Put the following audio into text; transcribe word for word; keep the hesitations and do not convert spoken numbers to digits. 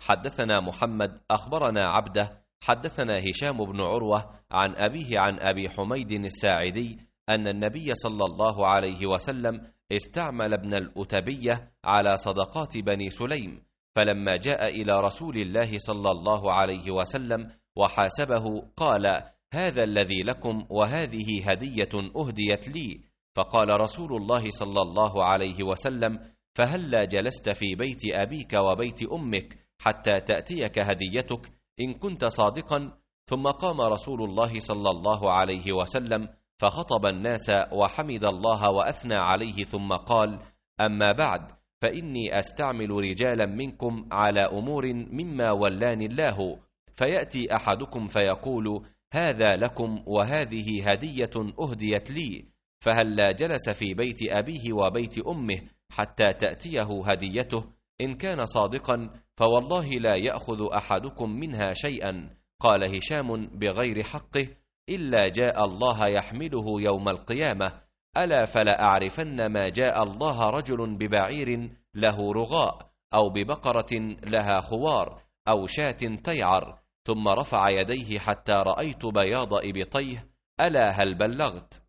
حدثنا محمد أخبرنا عبده حدثنا هشام بن عروة عن أبيه عن أبي حميد الساعدي أن النبي صلى الله عليه وسلم استعمل ابن الأتبية على صدقات بني سليم، فلما جاء إلى رسول الله صلى الله عليه وسلم وحاسبه قال: هذا الذي لكم وهذه هدية أهديت لي. فقال رسول الله صلى الله عليه وسلم: فهلا جلست في بيت أبيك وبيت أمك حتى تأتيك هديتك إن كنت صادقا؟ ثم قام رسول الله صلى الله عليه وسلم فخطب الناس وحمد الله وأثنى عليه، ثم قال: أما بعد، فإني أستعمل رجالا منكم على أمور مما ولاني الله، فيأتي أحدكم فيقول: هذا لكم وهذه هدية أهديت لي، فهلا جلس في بيت أبيه وبيت أمه حتى تأتيه هديته إن كان صادقا، فوالله لا يأخذ أحدكم منها شيئا. قال هشام بغير حقه: إلا جاء الله يحمله يوم القيامة. ألا فلا أعرفن ما جاء الله رجل ببعير له رغاء أو ببقرة لها خوار أو شاة تيعر، ثم رفع يديه حتى رأيت بياض إبطيه. ألا هل بلغت؟